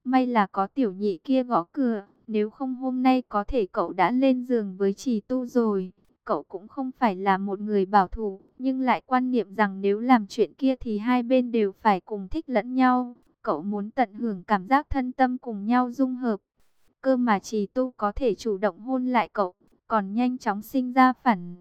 May là có tiểu nhị kia gõ cửa, nếu không hôm nay có thể cậu đã lên giường với Trì Tu rồi. Cậu cũng không phải là một người bảo thủ, nhưng lại quan niệm rằng nếu làm chuyện kia thì hai bên đều phải cùng thích lẫn nhau. Cậu muốn tận hưởng cảm giác thân tâm cùng nhau dung hợp. Cơ mà Trì Tu có thể chủ động hôn lại cậu, còn nhanh chóng sinh ra phản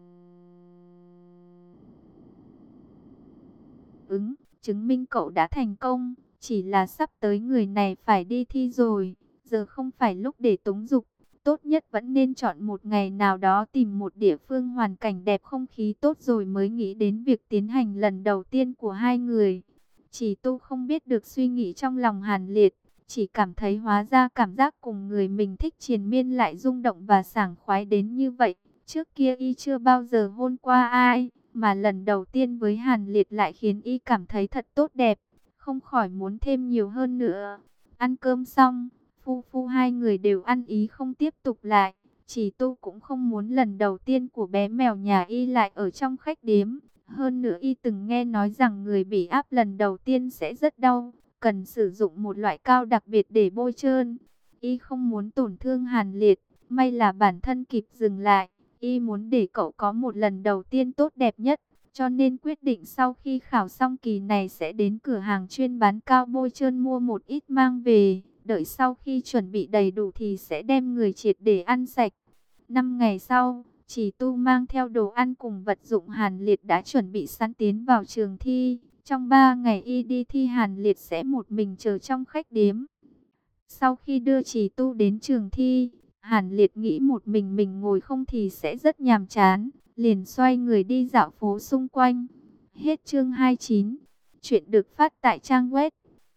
ứng, chứng minh cậu đã thành công. Chỉ là sắp tới người này phải đi thi rồi, giờ không phải lúc để túng dục. Tốt nhất vẫn nên chọn một ngày nào đó, tìm một địa phương hoàn cảnh đẹp, không khí tốt rồi mới nghĩ đến việc tiến hành lần đầu tiên của hai người. Chỉ Tu không biết được suy nghĩ trong lòng Hàn Liệt, chỉ cảm thấy hóa ra cảm giác cùng người mình thích triền miên lại rung động và sảng khoái đến như vậy. Trước kia y chưa bao giờ hôn qua ai, mà lần đầu tiên với Hàn Liệt lại khiến y cảm thấy thật tốt đẹp, không khỏi muốn thêm nhiều hơn nữa. Ăn cơm xong, phu hai người đều ăn ý không tiếp tục lại. Chỉ Tu cũng không muốn lần đầu tiên của bé mèo nhà y lại ở trong khách điếm. Hơn nữa y từng nghe nói rằng người bị áp lần đầu tiên sẽ rất đau, cần sử dụng một loại cao đặc biệt để bôi trơn. Y không muốn tổn thương Hàn Liệt, may là bản thân kịp dừng lại. Y muốn để cậu có một lần đầu tiên tốt đẹp nhất, cho nên quyết định sau khi khảo xong kỳ này sẽ đến cửa hàng chuyên bán cao bôi trơn mua một ít mang về. Đợi sau khi chuẩn bị đầy đủ thì sẽ đem người triệt để ăn sạch. 5 ngày sau, Chỉ Tu mang theo đồ ăn cùng vật dụng Hàn Liệt đã chuẩn bị sẵn tiến vào trường thi. Trong 3 ngày y đi thi, Hàn Liệt sẽ một mình chờ trong khách điếm. Sau khi đưa Chỉ Tu đến trường thi, Hàn Liệt nghĩ một mình ngồi không thì sẽ rất nhàm chán, liền xoay người đi dạo phố xung quanh. Hết chương 29. Chuyện được phát tại trang web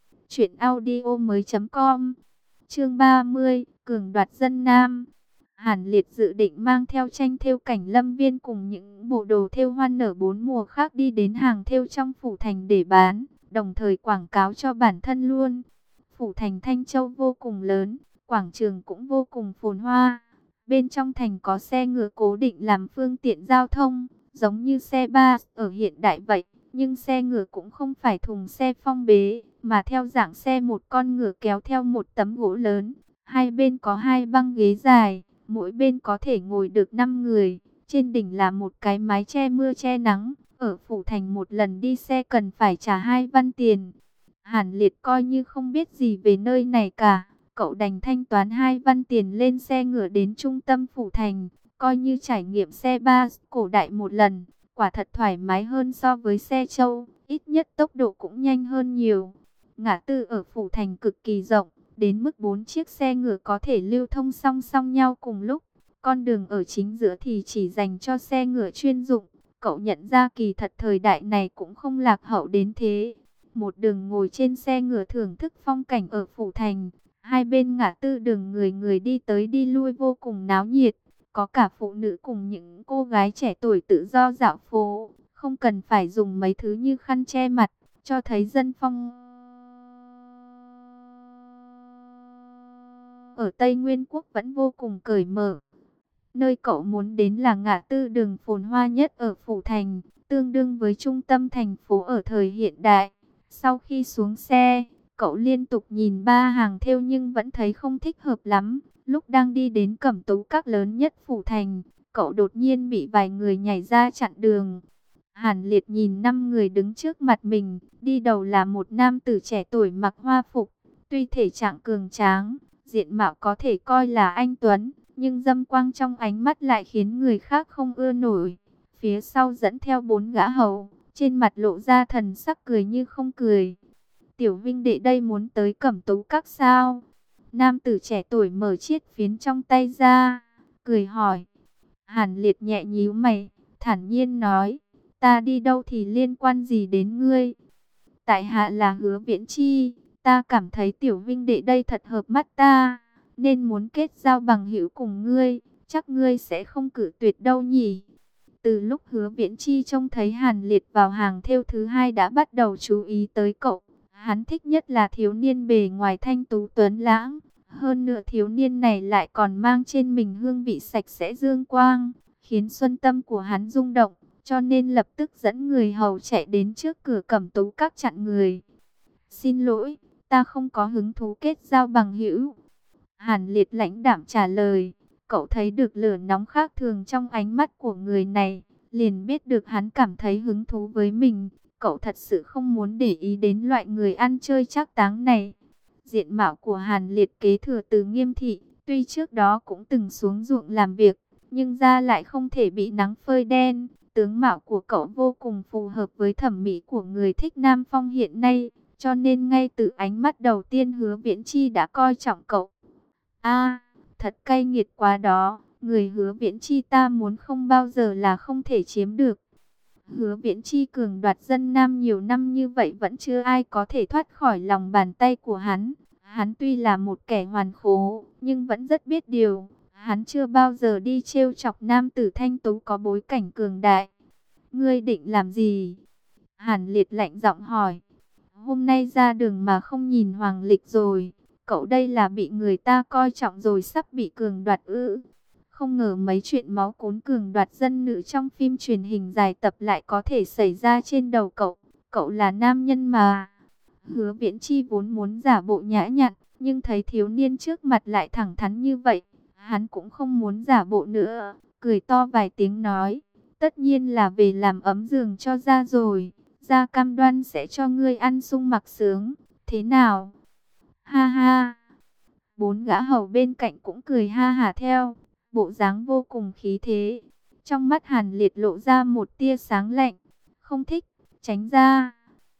truyệnaudiomoi.com. Chương 30, cường đoạt dân Nam. Hàn Liệt dự định mang theo tranh thêu cảnh lâm viên cùng những bộ đồ thêu hoa nở bốn mùa khác đi đến hàng thêu trong phủ thành để bán, đồng thời quảng cáo cho bản thân luôn. Phủ thành Thanh Châu vô cùng lớn, quảng trường cũng vô cùng phồn hoa. Bên trong thành có xe ngựa cố định làm phương tiện giao thông, giống như xe bus ở hiện đại vậy. Nhưng xe ngựa cũng không phải thùng xe phong bế, mà theo dạng xe một con ngựa kéo theo một tấm gỗ lớn. Hai bên có hai băng ghế dài, mỗi bên có thể ngồi được 5 người. Trên đỉnh là một cái mái che mưa che nắng. Ở phủ thành một lần đi xe cần phải trả 2 văn tiền. Hàn Liệt coi như không biết gì về nơi này cả. Cậu đành thanh toán 2 văn tiền lên xe ngựa đến trung tâm phủ thành, coi như trải nghiệm xe bus cổ đại một lần. Quả thật thoải mái hơn so với xe trâu, ít nhất tốc độ cũng nhanh hơn nhiều. Ngã tư ở phủ thành cực kỳ rộng, đến mức 4 chiếc xe ngựa có thể lưu thông song song nhau cùng lúc. Con đường ở chính giữa thì chỉ dành cho xe ngựa chuyên dụng. Cậu nhận ra kỳ thật thời đại này cũng không lạc hậu đến thế. Một đường ngồi trên xe ngựa thưởng thức phong cảnh ở phủ thành. Hai bên ngã tư đường người người đi tới đi lui vô cùng náo nhiệt. Có cả phụ nữ cùng những cô gái trẻ tuổi tự do dạo phố. Không cần phải dùng mấy thứ như khăn che mặt, cho thấy dân phong ở Tây Nguyên Quốc vẫn vô cùng cởi mở. Nơi cậu muốn đến là ngã tư đường phồn hoa nhất ở phủ thành, tương đương với trung tâm thành phố ở thời hiện đại. Sau khi xuống xe, cậu liên tục nhìn 3 hàng thêu nhưng vẫn thấy không thích hợp lắm. Lúc đang đi đến Cẩm Tú Các lớn nhất phủ thành, cậu đột nhiên bị vài người nhảy ra chặn đường. Hàn Liệt nhìn 5 người đứng trước mặt mình, đi đầu là một nam tử trẻ tuổi mặc hoa phục, tuy thể trạng cường tráng, diện mạo có thể coi là anh tuấn, nhưng dâm quang trong ánh mắt lại khiến người khác không ưa nổi. Phía sau dẫn theo 4 gã hầu, trên mặt lộ ra thần sắc cười như không cười. Tiểu Vinh đệ đây muốn tới Cẩm Tú Các sao? Nam tử trẻ tuổi mở chiếc phiến trong tay ra, cười hỏi. Hàn Liệt nhẹ nhíu mày, thản nhiên nói, ta đi đâu thì liên quan gì đến ngươi? Tại hạ là Hứa Viễn Chi, ta cảm thấy Tiểu Vinh đệ đây thật hợp mắt ta, nên muốn kết giao bằng hữu cùng ngươi, chắc ngươi sẽ không cự tuyệt đâu nhỉ? Từ lúc Hứa Viễn Chi trông thấy Hàn Liệt vào hàng thêu thứ hai đã bắt đầu chú ý tới cậu. Hắn thích nhất là thiếu niên bề ngoài thanh tú tuấn lãng. Hơn nữa thiếu niên này lại còn mang trên mình hương vị sạch sẽ dương quang, khiến xuân tâm của hắn rung động, cho nên lập tức dẫn người hầu chạy đến trước cửa Cẩm Tú Các chặn người. Xin lỗi, ta không có hứng thú kết giao bằng hữu. Hàn Liệt lãnh đạm trả lời. Cậu thấy được lửa nóng khác thường trong ánh mắt của người này, liền biết được hắn cảm thấy hứng thú với mình. Cậu thật sự không muốn để ý đến loại người ăn chơi trác táng này. Diện mạo của Hàn Liệt kế thừa từ Nghiêm thị, tuy trước đó cũng từng xuống ruộng làm việc, nhưng da lại không thể bị nắng phơi đen. Tướng mạo của cậu vô cùng phù hợp với thẩm mỹ của người thích Nam Phong hiện nay, cho nên ngay từ ánh mắt đầu tiên Hứa Viễn Chi đã coi trọng cậu. A, thật cay nghiệt quá đó, người Hứa Viễn Chi ta muốn không bao giờ là không thể chiếm được. Hứa Viễn Chi cường đoạt dân Nam nhiều năm như vậy vẫn chưa ai có thể thoát khỏi lòng bàn tay của hắn. Hắn tuy là một kẻ hoàn khố, nhưng vẫn rất biết điều. Hắn chưa bao giờ đi trêu chọc nam tử thanh tú có bối cảnh cường đại. Ngươi định làm gì? Hàn Liệt lạnh giọng hỏi. Hôm nay ra đường mà không nhìn Hoàng Lịch rồi. Cậu đây là bị người ta coi trọng rồi sắp bị cường đoạt ư? Không ngờ mấy chuyện máu cún cường đoạt dân nữ trong phim truyền hình dài tập lại có thể xảy ra trên đầu cậu. Cậu là nam nhân mà. Hứa Viễn Chi vốn muốn giả bộ nhã nhặn, nhưng thấy thiếu niên trước mặt lại thẳng thắn như vậy, hắn cũng không muốn giả bộ nữa, cười to vài tiếng nói, tất nhiên là về làm ấm giường cho gia rồi, gia cam đoan sẽ cho ngươi ăn sung mặc sướng, thế nào? Ha ha! Bốn gã hầu bên cạnh cũng cười ha hả theo, bộ dáng vô cùng khí thế. Trong mắt Hàn Liệt lộ ra một tia sáng lạnh, không thích, tránh ra.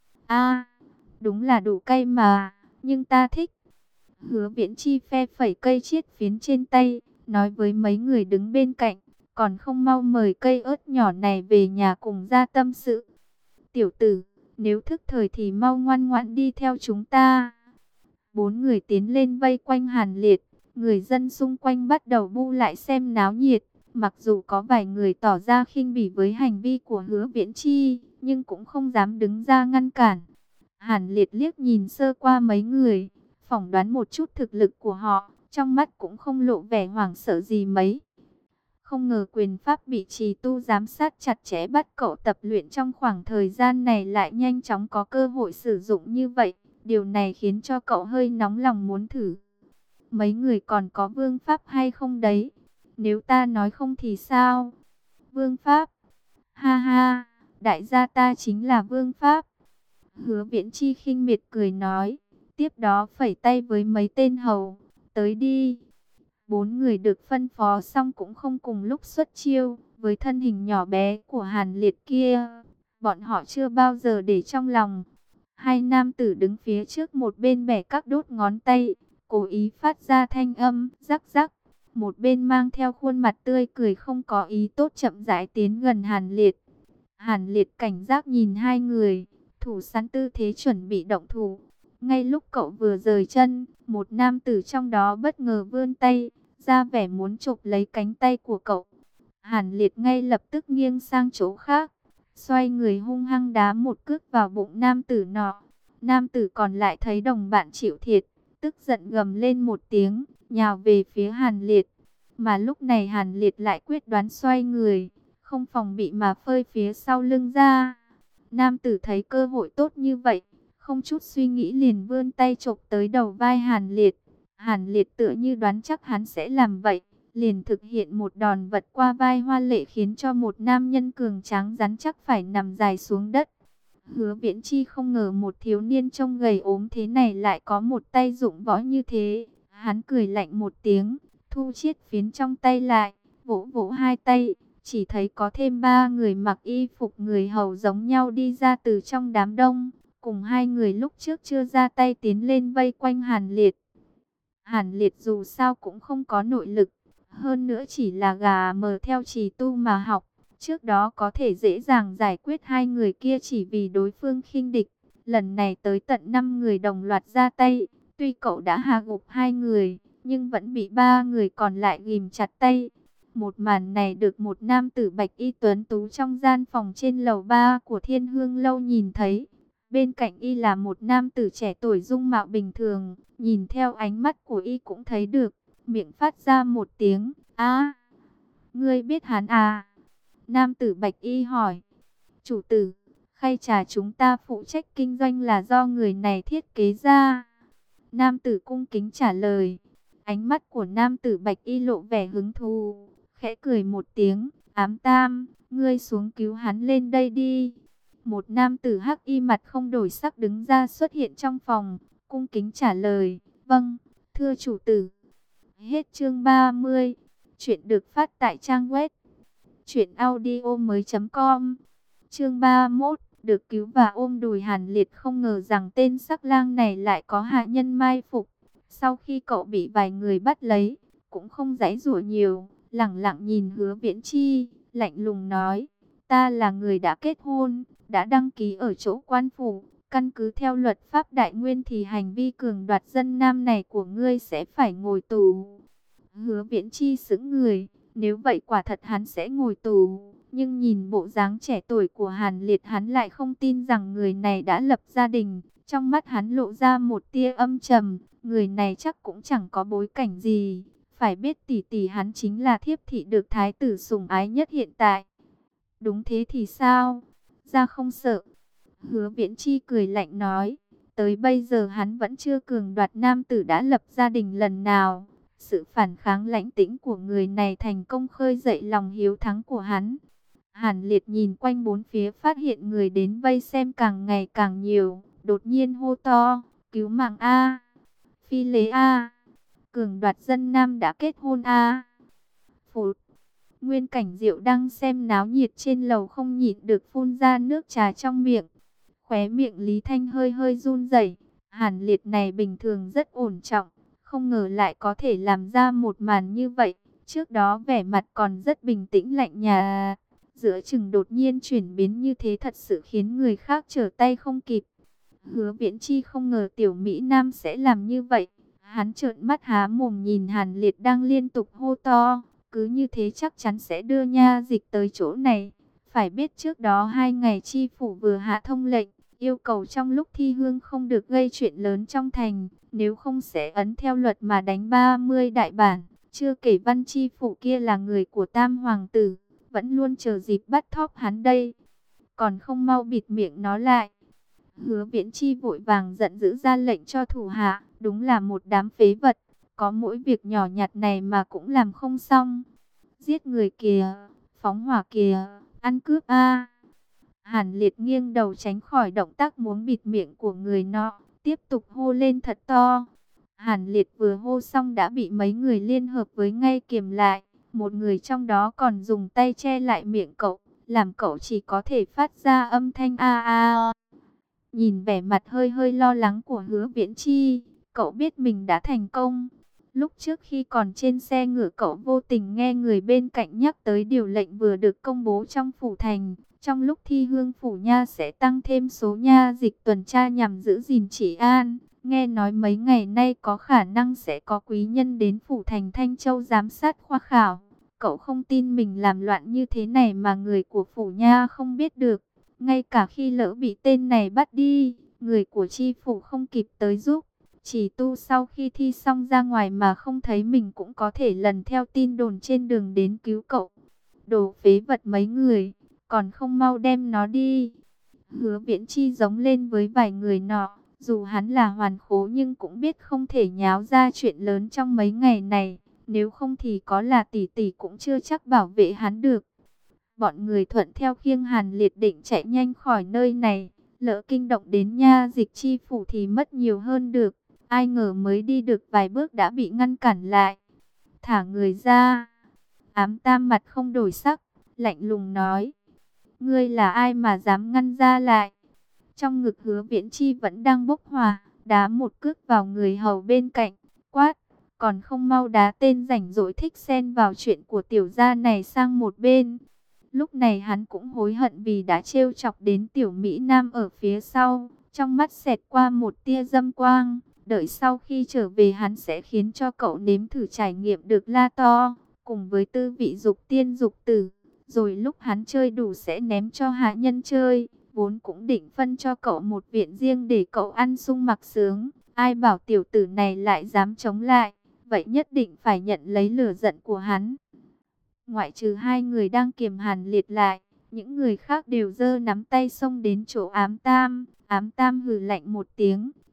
A, đúng là đủ cay mà, nhưng ta thích. Hứa Viễn Chi phe phẩy cây chiết phiến trên tay, nói với mấy người đứng bên cạnh, còn không mau mời cây ớt nhỏ này về nhà cùng ra tâm sự. Tiểu tử, nếu thức thời thì mau ngoan ngoãn đi theo chúng ta. Bốn người tiến lên vây quanh Hàn Liệt, người dân xung quanh bắt đầu bu lại xem náo nhiệt. Mặc dù có vài người tỏ ra khinh bỉ với hành vi của Hứa Viễn Chi, nhưng cũng không dám đứng ra ngăn cản. Hàn Liệt liếc nhìn sơ qua mấy người, phỏng đoán một chút thực lực của họ, trong mắt cũng không lộ vẻ hoảng sợ gì mấy. Không ngờ quyền pháp bị trì tu giám sát chặt chẽ bắt cậu tập luyện trong khoảng thời gian này lại nhanh chóng có cơ hội sử dụng như vậy. Điều này khiến cho cậu hơi nóng lòng muốn thử. Mấy người còn có vương pháp hay không đấy? Nếu ta nói không thì sao? Vương pháp? Ha ha, đại gia ta chính là vương pháp. Hứa Viễn Chi khinh miệt cười nói. Tiếp đó phẩy tay với mấy tên hầu. Tới đi. Bốn người được phân phó xong cũng không cùng lúc xuất chiêu. Với thân hình nhỏ bé của Hàn Liệt kia, bọn họ chưa bao giờ để trong lòng. Hai nam tử đứng phía trước một bên bẻ các đốt ngón tay, cố ý phát ra thanh âm rắc rắc. Một bên mang theo khuôn mặt tươi cười không có ý tốt chậm rãi tiến gần Hàn Liệt. Hàn Liệt cảnh giác nhìn hai người, thủ sẵn tư thế chuẩn bị động thủ. Ngay lúc cậu vừa rời chân, một nam tử trong đó bất ngờ vươn tay, ra vẻ muốn chộp lấy cánh tay của cậu. Hàn Liệt ngay lập tức nghiêng sang chỗ khác, xoay người hung hăng đá một cước vào bụng nam tử nọ. Nam tử còn lại thấy đồng bạn chịu thiệt, tức giận gầm lên một tiếng, nhào về phía Hàn Liệt. Mà lúc này Hàn Liệt lại quyết đoán xoay người, không phòng bị mà phơi phía sau lưng ra. Nam tử thấy cơ hội tốt như vậy, không chút suy nghĩ liền vươn tay chộp tới đầu vai Hàn Liệt. Hàn Liệt tựa như đoán chắc hắn sẽ làm vậy, liền thực hiện một đòn vật qua vai hoa lệ khiến cho một nam nhân cường tráng rắn chắc phải nằm dài xuống đất. Hứa Viễn Chi không ngờ một thiếu niên trông gầy ốm thế này lại có một tay dụng võ như thế. Hắn cười lạnh một tiếng, thu chiết phiến trong tay lại, vỗ vỗ hai tay. Chỉ thấy có thêm ba người mặc y phục người hầu giống nhau đi ra từ trong đám đông, cùng hai người lúc trước chưa ra tay tiến lên vây quanh Hàn Liệt. Hàn Liệt dù sao cũng không có nội lực, hơn nữa chỉ là gà mờ theo trì tu mà học. Trước đó có thể dễ dàng giải quyết hai người kia chỉ vì đối phương khinh địch. Lần này tới tận 5 người đồng loạt ra tay. Tuy cậu đã hạ gục hai người, nhưng vẫn bị ba người còn lại ghim chặt tay. Một màn này được một nam tử bạch y tuấn tú trong gian phòng trên lầu 3 của Thiên Hương Lâu nhìn thấy. Bên cạnh y là một nam tử trẻ tuổi dung mạo bình thường. Nhìn theo ánh mắt của y cũng thấy được. Miệng phát ra một tiếng. "A, ngươi biết hắn à?" Nam tử bạch y hỏi. "Chủ tử, khay trà chúng ta phụ trách kinh doanh là do người này thiết kế ra. Nam tử cung kính trả lời. Ánh mắt của nam tử bạch y lộ vẻ hứng thú, khẽ cười một tiếng. Ám Tam, ngươi xuống cứu hắn lên đây đi. Một nam tử hắc y mặt không đổi sắc đứng ra xuất hiện trong phòng, cung kính trả lời. Vâng, thưa chủ tử. Hết chương 30. Chuyện được phát tại trang web truyệnaudiomoi.com. Chương 31, được cứu và ôm đùi Hàn Liệt không ngờ rằng tên sắc lang này lại có hạ nhân mai phục. Sau khi cậu bị vài người bắt lấy, cũng không giãy giụa nhiều, lẳng lặng nhìn Hứa Viễn Chi, lạnh lùng nói: "Ta là người đã kết hôn, đã đăng ký ở chỗ quan phủ, căn cứ theo luật pháp Đại Nguyên thì hành vi cường đoạt dân nam này của ngươi sẽ phải ngồi tù." Hứa Viễn Chi sững người, nếu vậy quả thật hắn sẽ ngồi tù. Nhưng nhìn bộ dáng trẻ tuổi của Hàn Liệt, hắn lại không tin rằng người này đã lập gia đình. Trong mắt hắn lộ ra một tia âm trầm, người này chắc cũng chẳng có bối cảnh gì. Phải biết tỷ tỷ hắn chính là thiếp thị được thái tử sủng ái nhất hiện tại. Đúng thế thì sao? Ra không sợ. Hứa Viễn Chi cười lạnh nói, tới bây giờ hắn vẫn chưa cường đoạt nam tử đã lập gia đình lần nào. Sự phản kháng lãnh tĩnh của người này thành công khơi dậy lòng hiếu thắng của hắn. Hàn Liệt nhìn quanh bốn phía phát hiện người đến vây xem càng ngày càng nhiều, đột nhiên hô to: "Cứu mạng a! Phi lễ a! Cường đoạt dân nam đã kết hôn a!" Phụt! Nguyên Cảnh Diệu đang xem náo nhiệt trên lầu không nhịn được phun ra nước trà trong miệng. Khóe miệng Lý Thanh hơi hơi run rẩy. Hàn Liệt này bình thường rất ổn trọng, không ngờ lại có thể làm ra một màn như vậy. Trước đó vẻ mặt còn rất bình tĩnh lạnh nhạt, giữa chừng đột nhiên chuyển biến như thế thật sự khiến người khác trở tay không kịp. Hứa Viễn Chi không ngờ tiểu Mỹ Nam sẽ làm như vậy. Hắn trợn mắt há mồm nhìn Hàn Liệt đang liên tục hô to, cứ như thế chắc chắn sẽ đưa Nha Dịch tới chỗ này. Phải biết trước đó 2 ngày chi phủ vừa hạ thông lệnh, yêu cầu trong lúc thi hương không được gây chuyện lớn trong thành, nếu không sẽ ấn theo luật mà đánh 30 đại bản. Chưa kể Văn chi phủ kia là người của Tam Hoàng tử, vẫn luôn chờ dịp bắt thóp hắn đây. Còn không mau bịt miệng nó lại. Hứa Viễn Chi vội vàng giận dữ ra lệnh cho thủ hạ, đúng là một đám phế vật, có mỗi việc nhỏ nhặt này mà cũng làm không xong. Giết người kìa, phóng hỏa kìa, ăn cướp a! Hàn Liệt nghiêng đầu tránh khỏi động tác muốn bịt miệng của người nọ, tiếp tục hô lên thật to. Hàn Liệt vừa hô xong đã bị mấy người liên hợp với ngay kiềm lại. Một người trong đó còn dùng tay che lại miệng cậu, làm cậu chỉ có thể phát ra âm thanh a a. Nhìn vẻ mặt hơi hơi lo lắng của Hứa Viễn Chi, cậu biết mình đã thành công. Lúc trước khi còn trên xe ngựa, cậu vô tình nghe người bên cạnh nhắc tới điều lệnh vừa được công bố trong phủ thành. Trong lúc thi hương phủ nha sẽ tăng thêm số nha dịch tuần tra nhằm giữ gìn trị an. Nghe nói mấy ngày nay có khả năng sẽ có quý nhân đến phủ thành Thanh Châu giám sát khoa khảo. Cậu không tin mình làm loạn như thế này mà người của phủ nha không biết được. Ngay cả khi lỡ bị tên này bắt đi, người của chi phủ không kịp tới giúp. Chỉ tu sau khi thi xong ra ngoài mà không thấy mình cũng có thể lần theo tin đồn trên đường đến cứu cậu. Đồ phế vật mấy người, còn không mau đem nó đi. Hứa Viễn Chi giống lên với vài người nọ. Dù hắn là hoàn khố nhưng cũng biết không thể nháo ra chuyện lớn trong mấy ngày này. Nếu không thì có là tỷ tỷ cũng chưa chắc bảo vệ hắn được. Bọn người thuận theo khiêng Hàn Liệt định chạy nhanh khỏi nơi này. Lỡ kinh động đến nha dịch chi phủ thì mất nhiều hơn được. Ai ngờ mới đi được vài bước đã bị ngăn cản lại. Thả người ra. Ám Tam mặt không đổi sắc, lạnh lùng nói: "Ngươi là ai mà dám ngăn ra lại?" Trong ngực Hứa Viễn Chi vẫn đang bốc hỏa, đá một cước vào người hầu bên cạnh, quát: "Còn không mau đá tên rảnh rỗi thích xen vào chuyện của tiểu gia này sang một bên." Lúc này hắn cũng hối hận vì đã trêu chọc đến tiểu Mỹ Nam ở phía sau, trong mắt xẹt qua một tia dâm quang. Đợi sau khi trở về hắn sẽ khiến cho cậu nếm thử trải nghiệm được la to, cùng với tư vị dục tiên dục tử. Rồi lúc hắn chơi đủ sẽ ném cho hạ nhân chơi, vốn cũng định phân cho cậu một viện riêng để cậu ăn sung mặc sướng. Ai bảo tiểu tử này lại dám chống lại, vậy nhất định phải nhận lấy lửa giận của hắn. Ngoại trừ 2 người đang kiềm Hàn Liệt lại, những người khác đều giơ nắm tay xông đến chỗ Ám Tam. Ám Tam hừ lạnh một tiếng,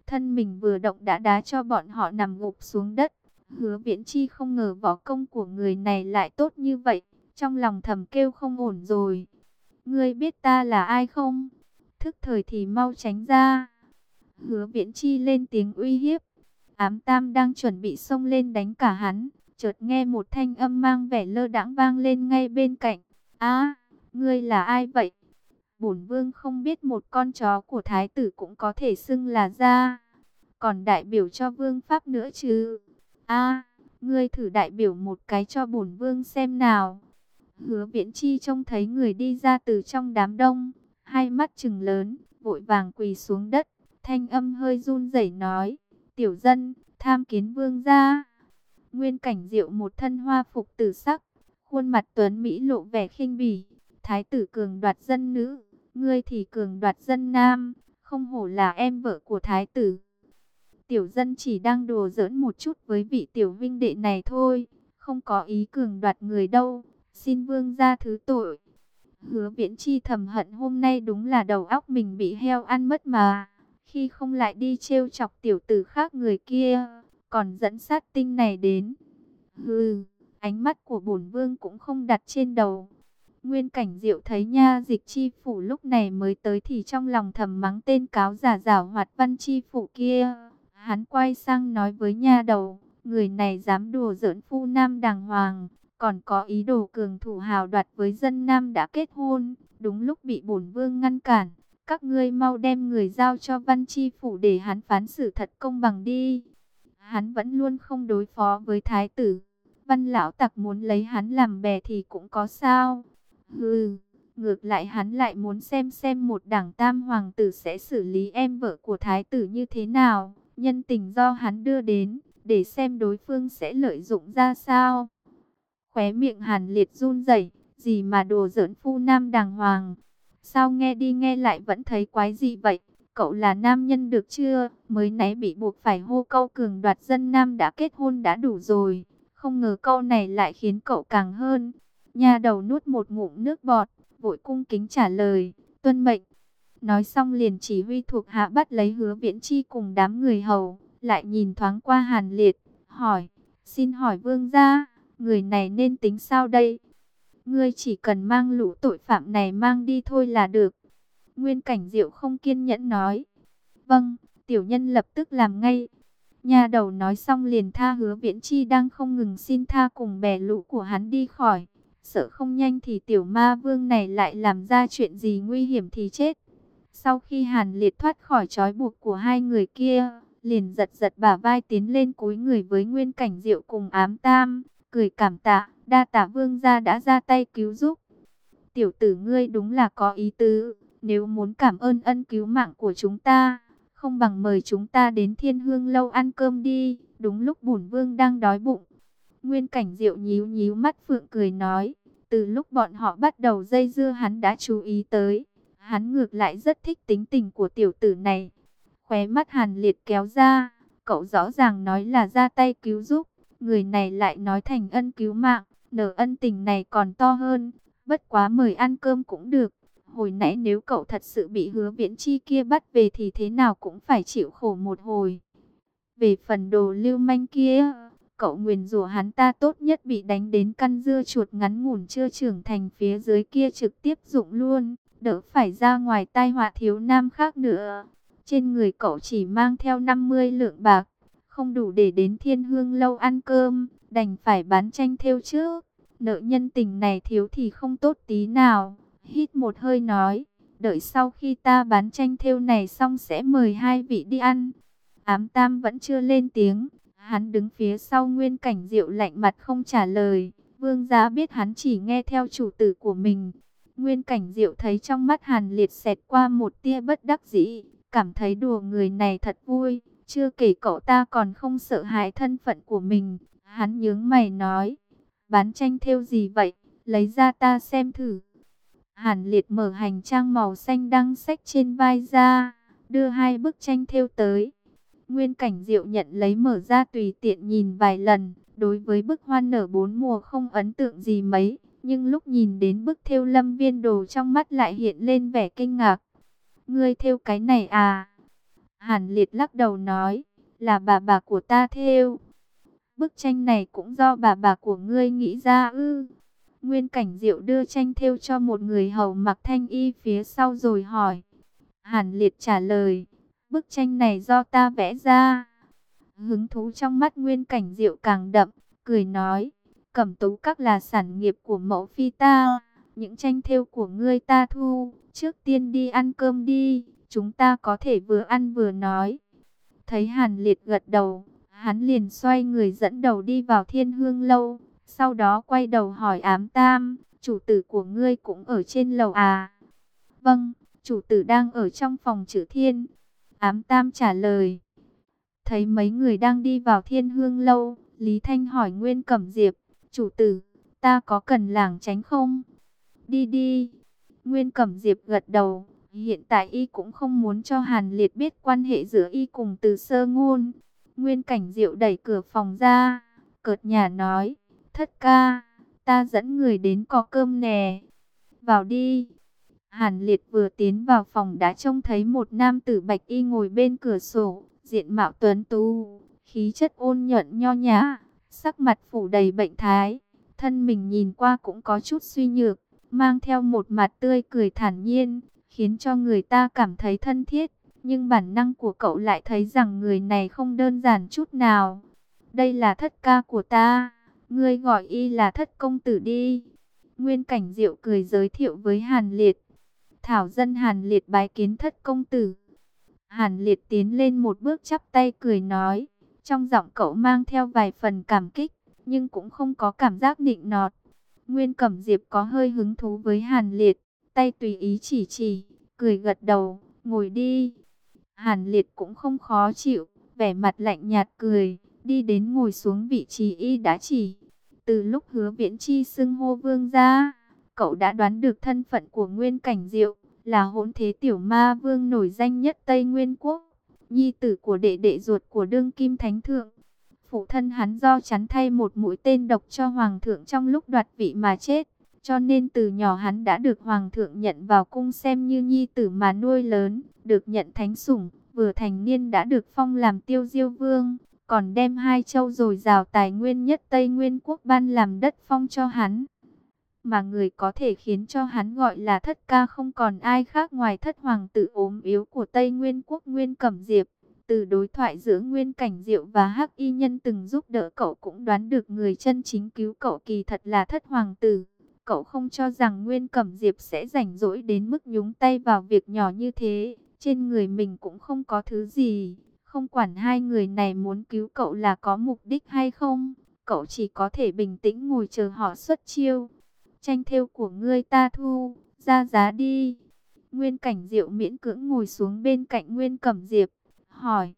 thân mình vừa động đã đá cho bọn họ nằm gục xuống đất. Hứa Viễn Chi không ngờ võ công của người này lại tốt như vậy, trong lòng thầm kêu không ổn rồi. Ngươi biết ta là ai không? Thức thời thì mau tránh ra. Hứa Viễn Chi lên tiếng uy hiếp. Ám Tam đang chuẩn bị xông lên đánh cả hắn, chợt nghe một thanh âm mang vẻ lơ đãng vang lên ngay bên cạnh. "A, ngươi là ai vậy?" "Bổn vương không biết một con chó của thái tử cũng có thể xưng là gia, còn đại biểu cho vương pháp nữa chứ. A, ngươi thử đại biểu một cái cho bổn vương xem nào." Hứa Viễn Chi trông thấy người đi ra từ trong đám đông, hai mắt trừng lớn, vội vàng quỳ xuống đất, thanh âm hơi run rẩy nói: "Tiểu dân, tham kiến vương gia." Nguyên Cảnh Diệu một thân hoa phục tử sắc, khuôn mặt tuấn mỹ lộ vẻ khinh bỉ. "Thái tử cường đoạt dân nữ, ngươi thì cường đoạt dân nam, không hổ là em vợ của thái tử. Tiểu dân chỉ đang đùa giỡn một chút với vị tiểu vinh đệ này thôi, không có ý cường đoạt người đâu, xin vương gia thứ tội." Hứa Viễn Chi thầm hận hôm nay đúng là đầu óc mình bị heo ăn mất mà, khi không lại đi trêu chọc tiểu tử khác người kia, còn dẫn sát tinh này đến. Hừ, ánh mắt của bổn vương cũng không đặt trên đầu. Nguyên Cảnh Diệu thấy nha dịch chi phủ lúc này mới tới thì trong lòng thầm mắng tên cáo giả giảo hoạt Văn chi phủ kia. Hắn quay sang nói với nha đầu, người này dám đùa giỡn phu nam đàng hoàng, còn có ý đồ cường thủ hào đoạt với dân nam đã kết hôn, đúng lúc bị bổn vương ngăn cản. Các ngươi mau đem người giao cho Văn chi phủ để hắn phán xử thật công bằng đi. Hắn vẫn luôn không đối phó với thái tử. Văn lão tặc muốn lấy hắn làm bè thì cũng có sao. Hừ, ngược lại hắn lại muốn xem một đảng tam hoàng tử sẽ xử lý em vợ của thái tử như thế nào. Nhân tình do hắn đưa đến, để xem đối phương sẽ lợi dụng ra sao. Khóe miệng Hàn Liệt run rẩy, gì mà đồ giỡn phu nam đàng hoàng. Sao nghe đi nghe lại vẫn thấy quái gì vậy? Cậu là nam nhân được chưa? Mới nãy bị buộc phải hô câu cường đoạt dân nam đã kết hôn đã đủ rồi. Không ngờ câu này lại khiến cậu càng hơn. Nha đầu nuốt một ngụm nước bọt, vội cung kính trả lời, tuân mệnh. Nói xong liền chỉ huy thuộc hạ bắt lấy Hứa Viễn Chi cùng đám người hầu, lại nhìn thoáng qua Hàn Liệt, hỏi, xin hỏi vương gia, người này nên tính sao đây? Ngươi chỉ cần mang lũ tội phạm này mang đi thôi là được. Nguyên Cảnh Diệu không kiên nhẫn nói. Vâng, tiểu nhân lập tức làm ngay. Nhà đầu nói xong liền tha Hứa Viễn Chi đang không ngừng xin tha cùng bè lũ của hắn đi khỏi. Sợ không nhanh thì tiểu ma vương này lại làm ra chuyện gì nguy hiểm thì chết. Sau khi Hàn Liệt thoát khỏi trói buộc của hai người kia, liền giật giật bả vai tiến lên cúi người với Nguyên Cảnh Diệu cùng Ám Tam, cười cảm tạ, đa tạ vương gia đã ra tay cứu giúp. Tiểu tử ngươi đúng là có ý tứ, nếu muốn cảm ơn ân cứu mạng của chúng ta, không bằng mời chúng ta đến Thiên Hương lâu ăn cơm đi, đúng lúc bổn vương đang đói bụng. Nguyên Cảnh Diệu nhíu nhíu mắt phượng cười nói, từ lúc bọn họ bắt đầu dây dưa hắn đã chú ý tới, hắn ngược lại rất thích tính tình của tiểu tử này. Khóe mắt Hàn Liệt kéo ra, cậu rõ ràng nói là ra tay cứu giúp, người này lại nói thành ân cứu mạng, nợ ân tình này còn to hơn, bất quá mời ăn cơm cũng được. Hồi nãy nếu cậu thật sự bị Hứa Viễn Chi kia bắt về thì thế nào cũng phải chịu khổ một hồi. Về phần đồ lưu manh kia, cậu nguyền rủa hắn ta tốt nhất bị đánh đến căn dưa chuột ngắn ngủn chưa trưởng thành phía dưới kia trực tiếp dụng luôn, đỡ phải ra ngoài tai họa thiếu nam khác nữa. Trên người cậu chỉ mang theo 50 lượng bạc, không đủ để đến Thiên Hương lâu ăn cơm, đành phải bán tranh thêu trước. Nợ nhân tình này thiếu thì không tốt tí nào. Hít một hơi nói, đợi sau khi ta bán tranh thêu này xong sẽ mời hai vị đi ăn. Ám Tam vẫn chưa lên tiếng, hắn đứng phía sau Nguyên Cảnh Diệu lạnh mặt không trả lời. Vương gia biết hắn chỉ nghe theo chủ tử của mình. Nguyên Cảnh Diệu thấy trong mắt Hàn Liệt xẹt qua một tia bất đắc dĩ, cảm thấy đùa người này thật vui. Chưa kể cậu ta còn không sợ hãi thân phận của mình. Hắn nhướng mày nói, bán tranh thêu gì vậy? Lấy ra ta xem thử. Hàn Liệt mở hành trang màu xanh đăng sách trên vai ra, đưa hai bức tranh thêu tới. Nguyên Cảnh Diệu nhận lấy mở ra tùy tiện nhìn vài lần, đối với bức hoa nở bốn mùa không ấn tượng gì mấy, nhưng lúc nhìn đến bức thêu Lâm Viên Đồ trong mắt lại hiện lên vẻ kinh ngạc. Ngươi thêu cái này à? Hàn Liệt lắc đầu nói, là bà của ta thêu. Bức tranh này cũng do bà của ngươi nghĩ ra ư? Nguyên Cảnh Diệu đưa tranh thêu cho một người hầu mặc thanh y phía sau rồi hỏi. Hàn Liệt trả lời, bức tranh này do ta vẽ ra. Hứng thú trong mắt Nguyên Cảnh Diệu càng đậm, cười nói, Cẩm Tú Các là sản nghiệp của mẫu phi ta, những tranh thêu của ngươi ta thu, trước tiên đi ăn cơm đi, chúng ta có thể vừa ăn vừa nói. Thấy Hàn Liệt gật đầu, hắn liền xoay người dẫn đầu đi vào Thiên Hương lâu, sau đó quay đầu hỏi Ám Tam, chủ tử của ngươi cũng ở trên lầu à? Vâng, chủ tử đang ở trong phòng Chữ Thiên. Ám Tam trả lời. Thấy mấy người đang đi vào Thiên Hương lâu, Lý Thanh hỏi Nguyên Cẩm Diệp, chủ tử, ta có cần lảng tránh không? Đi đi. Nguyên Cẩm Diệp gật đầu, hiện tại y cũng không muốn cho Hàn Liệt biết quan hệ giữa y cùng Từ Sơ Ngôn. Nguyên Cảnh Diệu đẩy cửa phòng ra, cợt nhả nói, thất ca, ta dẫn người đến có cơm nè. Vào đi. Hàn Liệt vừa tiến vào phòng đã trông thấy một nam tử bạch y ngồi bên cửa sổ, diện mạo tuấn tú, khí chất ôn nhuận nho nhã, sắc mặt phủ đầy bệnh thái, thân mình nhìn qua cũng có chút suy nhược, mang theo một mặt tươi cười thản nhiên, khiến cho người ta cảm thấy thân thiết, nhưng bản năng của cậu lại thấy rằng người này không đơn giản chút nào. Đây là thất ca của ta, ngươi gọi y là Thất công tử đi. Nguyên Cảnh Diệu cười giới thiệu với Hàn Liệt. Thảo dân Hàn Liệt bái kiến Thất công tử. Hàn Liệt tiến lên một bước chắp tay cười nói, trong giọng cậu mang theo vài phần cảm kích, nhưng cũng không có cảm giác nịnh nọt. Nguyên Cẩm Diệp có hơi hứng thú với Hàn Liệt, tay tùy ý chỉ, cười gật đầu, ngồi đi. Hàn Liệt cũng không khó chịu, vẻ mặt lạnh nhạt cười, đi đến ngồi xuống vị trí y đã chỉ. Từ lúc Hứa Viễn Chi xưng hô vương gia, cậu đã đoán được thân phận của Nguyên Cảnh Diệu, là hỗn thế tiểu ma vương nổi danh nhất Tây Nguyên Quốc, nhi tử của đệ đệ ruột của đương kim thánh thượng. Phụ thân hắn do chắn thay một mũi tên độc cho hoàng thượng trong lúc đoạt vị mà chết, cho nên từ nhỏ hắn đã được hoàng thượng nhận vào cung xem như nhi tử mà nuôi lớn, được nhận thánh sủng, vừa thành niên đã được phong làm Tiêu Diêu vương, còn đem 2 châu dồi dào tài nguyên nhất Tây Nguyên Quốc ban làm đất phong cho hắn. Mà người có thể khiến cho hắn gọi là thất ca không còn ai khác ngoài thất hoàng tử ốm yếu của Tây Nguyên Quốc Nguyên Cẩm Diệp. Từ đối thoại giữa Nguyên Cảnh Diệu và Hắc Y Nhân từng giúp đỡ cậu cũng đoán được người chân chính cứu cậu kỳ thật là thất hoàng tử. Cậu không cho rằng Nguyên Cẩm Diệp sẽ rảnh rỗi đến mức nhúng tay vào việc nhỏ như thế. Trên người mình cũng không có thứ gì. Không quản hai người này muốn cứu cậu là có mục đích hay không. Cậu chỉ có thể bình tĩnh ngồi chờ họ xuất chiêu. Tranh thêu của ngươi ta thu, ra giá đi. Nguyên Cảnh Diệu miễn cưỡng ngồi xuống bên cạnh Nguyên Cẩm Diệp, hỏi.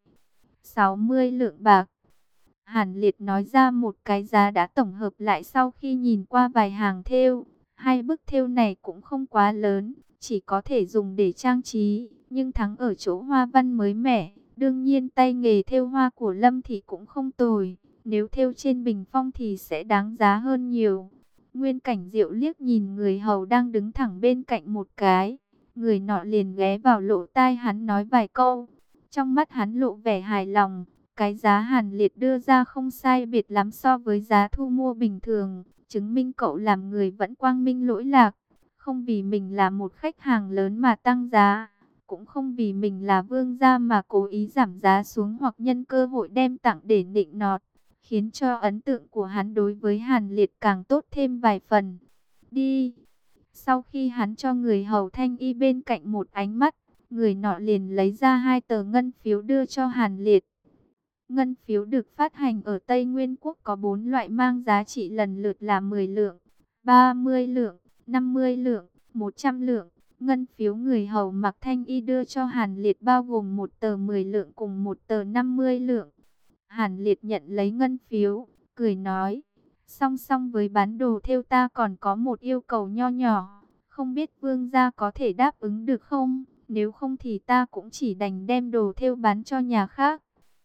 60 lượng bạc. Hàn Liệt nói ra một cái giá đã tổng hợp lại sau khi nhìn qua vài hàng thêu. 2 bức thêu này cũng không quá lớn, chỉ có thể dùng để trang trí, nhưng thắng ở chỗ hoa văn mới mẻ. Đương nhiên tay nghề thêu hoa của Lâm thì cũng không tồi, nếu thêu trên bình phong thì sẽ đáng giá hơn nhiều. Nguyên Cảnh Diệu liếc nhìn người hầu đang đứng thẳng bên cạnh một cái, người nọ liền ghé vào lỗ tai hắn nói vài câu. Trong mắt hắn lộ vẻ hài lòng, cái giá Hàn Liệt đưa ra không sai biệt lắm so với giá thu mua bình thường, chứng minh cậu làm người vẫn quang minh lỗi lạc, không vì mình là một khách hàng lớn mà tăng giá, cũng không vì mình là vương gia mà cố ý giảm giá xuống hoặc nhân cơ hội đem tặng để nịnh nọt, khiến cho ấn tượng của hắn đối với Hàn Liệt càng tốt thêm vài phần. Đi. Sau khi hắn cho người hầu thanh y bên cạnh một ánh mắt, người nọ liền lấy ra 2 tờ ngân phiếu đưa cho Hàn Liệt. Ngân phiếu được phát hành ở Tây Nguyên Quốc có 4 loại mang giá trị lần lượt là 10 lượng, 30 lượng, 50 lượng, 100 lượng. Ngân phiếu người hầu mặc thanh y đưa cho Hàn Liệt bao gồm 1 tờ 10 lượng cùng 1 tờ 50 lượng. Hàn Liệt nhận lấy ngân phiếu, cười nói, song song với bán đồ thêu ta còn có một yêu cầu nho nhỏ, không biết vương gia có thể đáp ứng được không? Nếu không thì ta cũng chỉ đành đem đồ thêu bán cho nhà khác.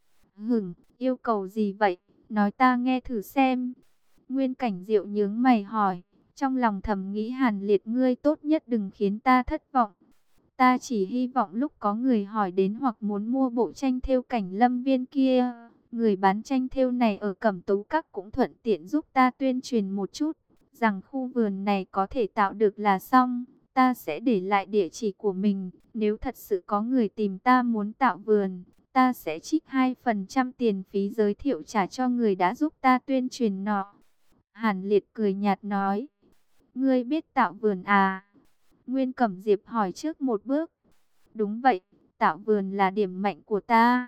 Yêu cầu gì vậy? Nói ta nghe thử xem. Nguyên Cảnh Diệu nhướng mày hỏi, trong lòng thầm nghĩ Hàn Liệt ngươi tốt nhất đừng khiến ta thất vọng. Ta chỉ hy vọng lúc có người hỏi đến hoặc muốn mua bộ tranh thêu cảnh lâm viên kia, người bán tranh thêu này ở Cẩm Tú Các cũng thuận tiện giúp ta tuyên truyền một chút, rằng khu vườn này có thể tạo được là xong. Ta sẽ để lại địa chỉ của mình, nếu thật sự có người tìm ta muốn tạo vườn, ta sẽ trích 2% tiền phí giới thiệu trả cho người đã giúp ta tuyên truyền nọ. Hàn Liệt cười nhạt nói, ngươi biết tạo vườn à? Nguyên Cẩm Diệp hỏi trước một bước. Đúng vậy, tạo vườn là điểm mạnh của ta.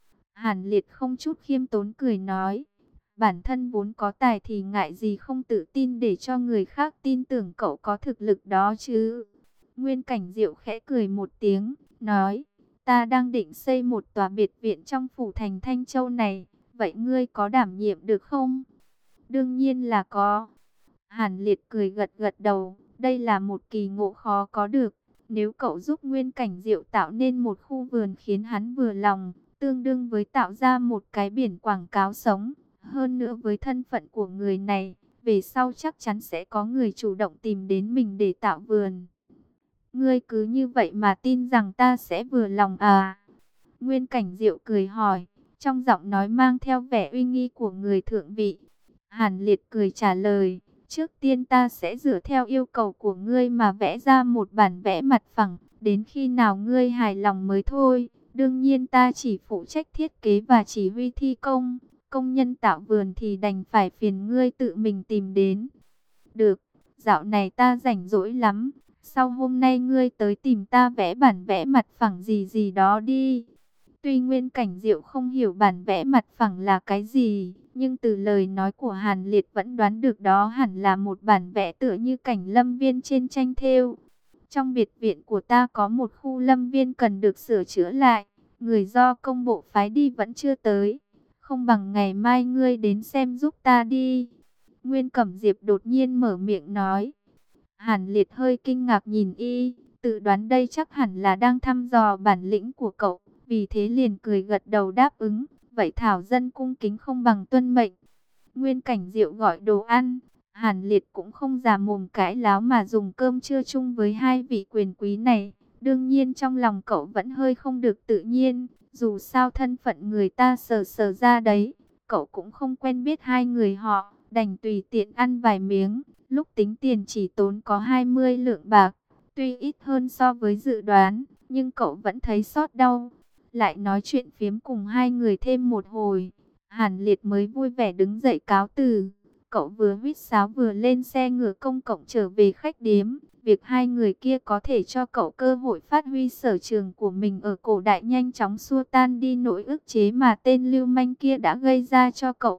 Hàn Liệt không chút khiêm tốn cười nói, bản thân vốn có tài thì ngại gì không tự tin để cho người khác tin tưởng cậu có thực lực đó chứ. Nguyên Cảnh Diệu khẽ cười một tiếng, nói, ta đang định xây một tòa biệt viện trong phủ thành Thanh Châu này, vậy ngươi có đảm nhiệm được không? Đương nhiên là có. Hàn Liệt cười gật gật đầu, đây là một kỳ ngộ khó có được. Nếu cậu giúp Nguyên Cảnh Diệu tạo nên một khu vườn khiến hắn vừa lòng, tương đương với tạo ra một cái biển quảng cáo sống. Hơn nữa với thân phận của người này, về sau chắc chắn sẽ có người chủ động tìm đến mình để tạo vườn. Ngươi cứ như vậy mà tin rằng ta sẽ vừa lòng à? Nguyên Cảnh Diệu cười hỏi, trong giọng nói mang theo vẻ uy nghi của người thượng vị. Hàn Liệt cười trả lời, trước tiên ta sẽ dựa theo yêu cầu của ngươi mà vẽ ra một bản vẽ mặt phẳng, đến khi nào ngươi hài lòng mới thôi. Đương nhiên ta chỉ phụ trách thiết kế và chỉ huy thi công, công nhân tạo vườn thì đành phải phiền ngươi tự mình tìm đến. Được, dạo này ta rảnh rỗi lắm, sau hôm nay ngươi tới tìm ta vẽ bản vẽ mặt phẳng gì gì đó đi. Tuy Nguyên Cảnh Diệu không hiểu bản vẽ mặt phẳng là cái gì, nhưng từ lời nói của Hàn Liệt vẫn đoán được đó hẳn là một bản vẽ tựa như cảnh lâm viên trên tranh thêu. Trong biệt viện của ta có một khu lâm viên cần được sửa chữa lại, người do công bộ phái đi vẫn chưa tới. Không bằng ngày mai ngươi đến xem giúp ta đi. Nguyên Cẩm Diệp đột nhiên mở miệng nói. Hàn Liệt hơi kinh ngạc nhìn y, tự đoán đây chắc hẳn là đang thăm dò bản lĩnh của cậu. Vì thế liền cười gật đầu đáp ứng, vậy Thảo dân cung kính không bằng tuân mệnh. Nguyên Cảnh Diệu gọi đồ ăn, Hàn Liệt cũng không già mồm cãi láo mà dùng cơm trưa chung với hai vị quyền quý này. Đương nhiên trong lòng cậu vẫn hơi không được tự nhiên, dù sao thân phận người ta sờ sờ ra đấy, cậu cũng không quen biết hai người họ, đành tùy tiện ăn vài miếng, lúc tính tiền chỉ tốn có 20 lượng bạc, tuy ít hơn so với dự đoán, nhưng cậu vẫn thấy xót đau. Lại nói chuyện phiếm cùng hai người thêm một hồi, Hàn Liệt mới vui vẻ đứng dậy cáo từ. Cậu vừa huýt sáo vừa lên xe ngựa công cộng trở về khách điếm. Việc hai người kia có thể cho cậu cơ hội phát huy sở trường của mình ở cổ đại nhanh chóng xua tan đi nỗi ức chế mà tên lưu manh kia đã gây ra cho cậu.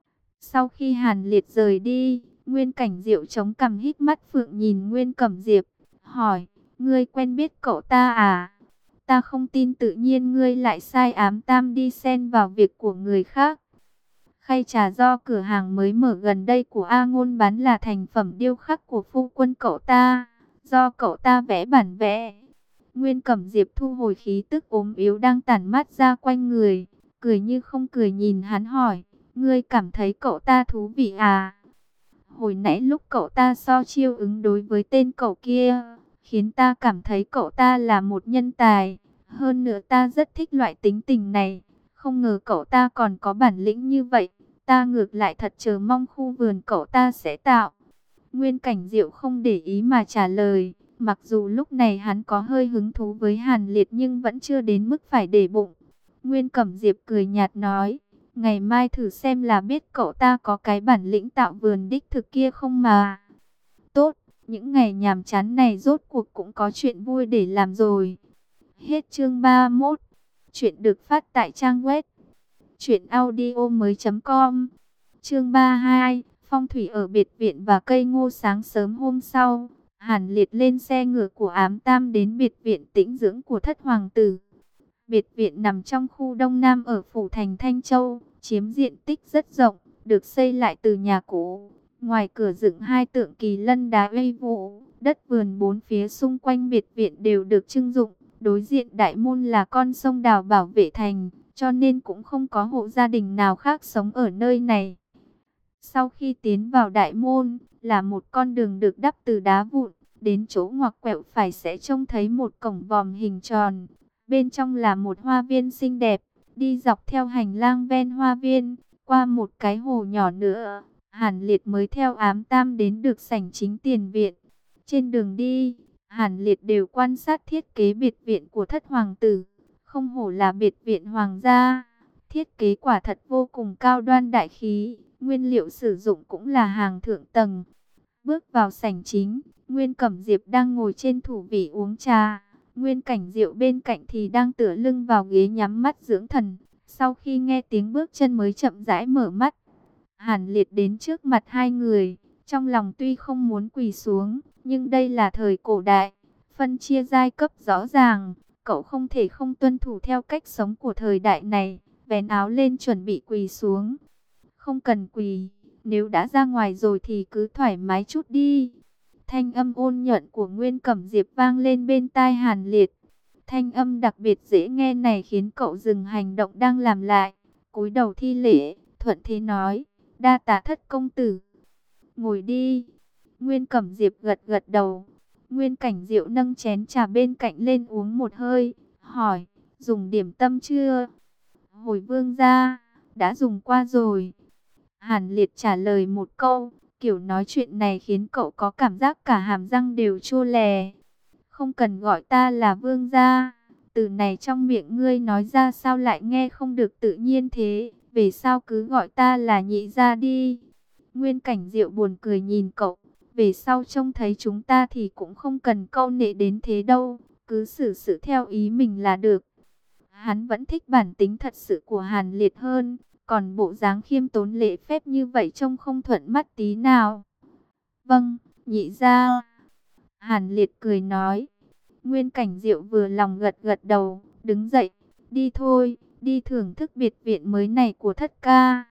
Sau khi Hàn Liệt rời đi, Nguyên Cảnh Diệu chống cằm híp mắt phượng nhìn Nguyên Cẩm Diệp, hỏi, ngươi quen biết cậu ta à? Ta không tin tự nhiên ngươi lại sai ám tam đi xen vào việc của người khác. Khay trà do cửa hàng mới mở gần đây của A Ngôn bán là thành phẩm điêu khắc của phu quân cậu ta, do cậu ta vẽ bản vẽ. Nguyên Cẩm Diệp thu hồi khí tức ốm yếu đang tản mát ra quanh người, cười như không cười nhìn hắn hỏi, ngươi cảm thấy cậu ta thú vị à? Hồi nãy lúc cậu ta so chiêu ứng đối với tên cậu kia, khiến ta cảm thấy cậu ta là một nhân tài. Hơn nữa ta rất thích loại tính tình này. Không ngờ cậu ta còn có bản lĩnh như vậy. Ta ngược lại thật chờ mong khu vườn cậu ta sẽ tạo. Nguyên Cảnh Diệu không để ý mà trả lời. Mặc dù lúc này hắn có hơi hứng thú với Hàn Liệt nhưng vẫn chưa đến mức phải để bụng. Nguyên Cẩm Diệp cười nhạt nói. Ngày mai thử xem là biết cậu ta có cái bản lĩnh tạo vườn đích thực kia không mà. Tốt, những ngày nhàm chán này rốt cuộc cũng có chuyện vui để làm rồi. Hết chương 31. Chuyện được phát tại trang web truyệnaudiomoi.com. Chương 32, phong thủy ở biệt viện và cây ngô. Sáng sớm hôm sau, Hàn Liệt lên xe ngựa của Ám Tam đến biệt viện tĩnh dưỡng của thất hoàng tử. Biệt viện nằm trong khu Đông Nam ở phủ thành Thanh Châu, chiếm diện tích rất rộng, được xây lại từ nhà cũ. Ngoài cửa dựng hai tượng kỳ lân đá uy vũ, đất vườn bốn phía xung quanh biệt viện đều được trưng dụng. Đối diện đại môn là con sông Đào bảo vệ thành, cho nên cũng không có hộ gia đình nào khác sống ở nơi này. Sau khi tiến vào đại môn, là một con đường được đắp từ đá vụn, Đến chỗ ngoặc quẹo phải sẽ trông thấy một cổng vòm hình tròn. Bên trong là một hoa viên xinh đẹp. Đi dọc theo hành lang ven hoa viên, qua một cái hồ nhỏ nữa, Hàn Liệt mới theo ám tam đến được sảnh chính tiền viện. Trên đường đi, Hàn Liệt đều quan sát thiết kế biệt viện của thất hoàng tử. Không hổ là biệt viện hoàng gia. Thiết kế quả thật vô cùng cao đoan đại khí. Nguyên liệu sử dụng cũng là hàng thượng tầng. Bước vào sảnh chính, Nguyên Cẩm Diệp đang ngồi trên thủ vị uống trà. Nguyên Cảnh Diệu bên cạnh thì đang tựa lưng vào ghế nhắm mắt dưỡng thần. Sau khi nghe tiếng bước chân mới chậm rãi mở mắt. Hàn Liệt đến trước mặt hai người. Trong lòng tuy không muốn quỳ xuống, nhưng đây là thời cổ đại. Phân chia giai cấp rõ ràng. Cậu không thể không tuân thủ theo cách sống của thời đại này. Vén áo lên chuẩn bị quỳ xuống. Không cần quỳ. Nếu đã ra ngoài rồi thì cứ thoải mái chút đi. Thanh âm ôn nhuận của Nguyên Cẩm Diệp vang lên bên tai Hàn Liệt. Thanh âm đặc biệt dễ nghe này khiến cậu dừng hành động đang làm lại. Cúi đầu thi lễ, thuận thế nói, đa tạ thất công tử. Ngồi đi. Nguyên Cẩm Diệp gật gật đầu. Nguyên Cảnh Diệu nâng chén trà bên cạnh lên uống một hơi, hỏi, dùng điểm tâm chưa? Hồi vương gia, đã dùng qua rồi. Hàn Liệt trả lời một câu, kiểu nói chuyện này khiến cậu có cảm giác cả hàm răng đều chua lè. Không cần gọi ta là vương gia, từ này trong miệng ngươi nói ra sao lại nghe không được tự nhiên thế, về sao cứ gọi ta là nhị gia đi. Nguyên Cảnh Diệu buồn cười nhìn cậu, về sau trông thấy chúng ta thì cũng không cần câu nệ đến thế đâu, cứ xử sự theo ý mình là được. Hắn vẫn thích bản tính thật sự của Hàn Liệt hơn. Còn bộ dáng khiêm tốn lễ phép như vậy trông không thuận mắt tí nào. Vâng, nhị gia. Hàn Liệt cười nói. Nguyên Cảnh Diệu vừa lòng gật gật đầu, đứng dậy. Đi thôi, đi thưởng thức biệt viện mới này của thất ca.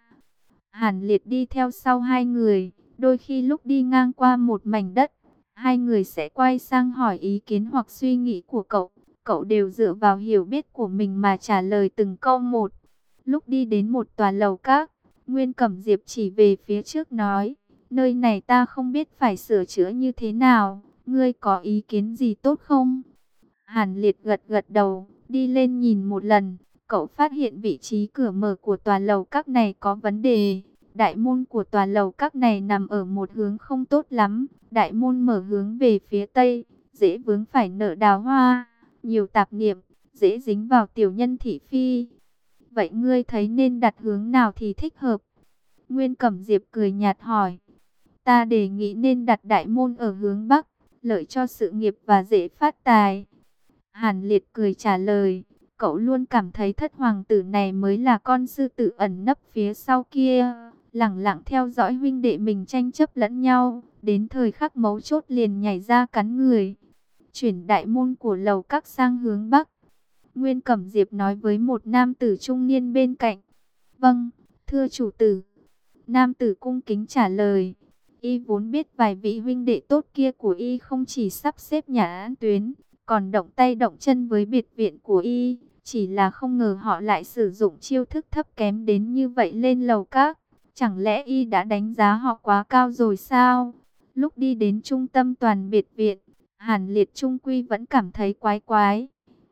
Hàn Liệt đi theo sau hai người. Đôi khi lúc đi ngang qua một mảnh đất, hai người sẽ quay sang hỏi ý kiến hoặc suy nghĩ của cậu. Cậu đều dựa vào hiểu biết của mình mà trả lời từng câu một. Lúc đi đến một tòa lầu các, Nguyên Cẩm Diệp chỉ về phía trước nói, nơi này ta không biết phải sửa chữa như thế nào, ngươi có ý kiến gì tốt không? Hàn Liệt gật gật đầu, đi lên nhìn một lần, cậu phát hiện vị trí cửa mở của tòa lầu các này có vấn đề. Đại môn của tòa lầu các này nằm ở một hướng không tốt lắm, đại môn mở hướng về phía tây, dễ vướng phải nợ đào hoa, nhiều tạp niệm, dễ dính vào tiểu nhân thị phi. Vậy ngươi thấy nên đặt hướng nào thì thích hợp? Nguyên Cẩm Diệp cười nhạt hỏi. Ta đề nghị nên đặt đại môn ở hướng Bắc, lợi cho sự nghiệp và dễ phát tài. Hàn Liệt cười trả lời. Cậu luôn cảm thấy thất hoàng tử này mới là con sư tử ẩn nấp phía sau kia, lẳng lặng theo dõi huynh đệ mình tranh chấp lẫn nhau, đến thời khắc mấu chốt liền nhảy ra cắn người. Chuyển đại môn của lầu các sang hướng Bắc. Nguyên Cẩm Diệp nói với một nam tử trung niên bên cạnh. Vâng, thưa chủ tử. Nam tử cung kính trả lời. Y vốn biết vài vị huynh đệ tốt kia của Y không chỉ sắp xếp nhà án tuyến, còn động tay động chân với biệt viện của Y. Chỉ là không ngờ họ lại sử dụng chiêu thức thấp kém đến như vậy lên lầu các. Chẳng lẽ Y đã đánh giá họ quá cao rồi sao? Lúc đi đến trung tâm toàn biệt viện, Hàn Liệt trung quy vẫn cảm thấy quái quái.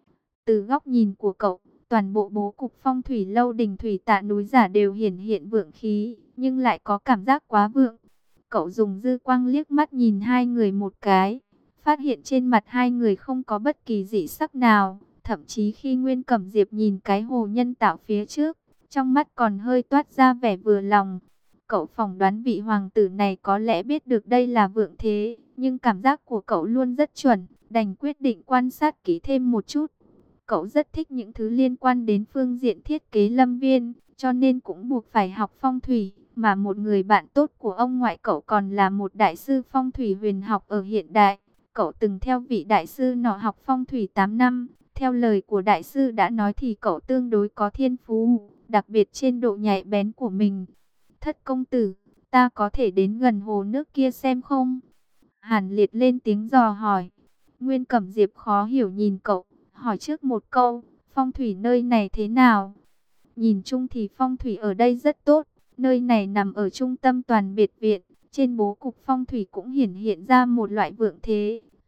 Từ góc nhìn của cậu, toàn bộ bố cục phong thủy lâu đình thủy tạ núi giả đều hiển hiện vượng khí, nhưng lại có cảm giác quá vượng. Cậu dùng dư quang liếc mắt nhìn hai người một cái, phát hiện trên mặt hai người không có bất kỳ dị sắc nào. Thậm chí khi Nguyên Cẩm Diệp nhìn cái hồ nhân tạo phía trước, trong mắt còn hơi toát ra vẻ vừa lòng. Cậu phỏng đoán vị hoàng tử này có lẽ biết được đây là vượng thế, nhưng cảm giác của cậu luôn rất chuẩn, đành quyết định quan sát kỹ thêm một chút. Cậu rất thích những thứ liên quan đến phương diện thiết kế lâm viên, cho nên cũng buộc phải học phong thủy. Mà một người bạn tốt của ông ngoại cậu còn là một đại sư phong thủy huyền học ở hiện đại. Cậu từng theo vị đại sư nọ học phong thủy 8 năm. Theo lời của đại sư đã nói thì cậu tương đối có thiên phú, đặc biệt trên độ nhạy bén của mình. Thất công tử, ta có thể đến gần hồ nước kia xem không? Hàn Liệt lên tiếng dò hỏi. Nguyên Cẩm Diệp khó hiểu nhìn cậu, hỏi trước một câu, phong thủy nơi này thế nào? Nhìn chung thì phong thủy ở đây rất tốt, nơi này nằm ở trung tâm toàn biệt viện, trên bố cục phong thủy cũng hiển hiện ra một loại vượng thế,